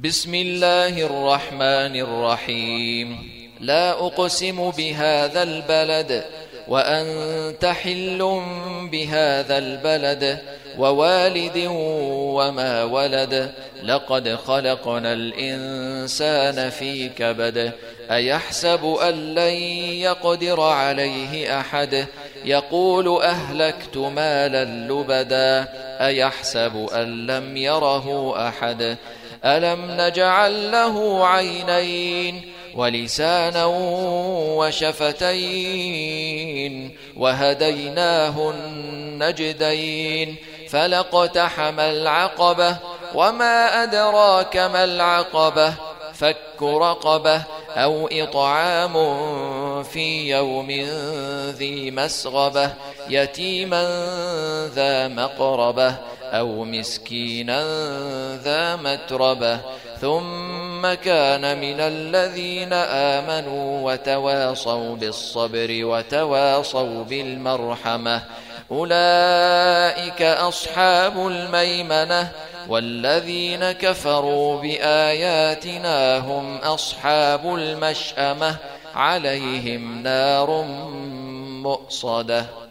بسم الله الرحمن الرحيم. لا أقسم بهذا البلد وأنت حل بهذا البلد ووالد وما ولد لقد خلقنا الإنسان في كبد أيحسب أن لن يقدر عليه أحد يقول أهلكت مالا لبدا أيحسب أن لم يره أحد ألم نجعل له عينين ولسانا وشفتين وهديناه النجدين فلاقتحم العقبة وما أدراك ما العقبة فك رقبة أو إطعام في يوم ذي مسغبة يتيما ذا مقربة أو مسكينا ذا متربة ثم كان من الذين آمنوا وتواصوا بالصبر وتواصوا بالمرحمة أولئك أصحاب الميمنة والذين كفروا بآياتنا هم أصحاب المشأمة عليهم نار مؤصدة.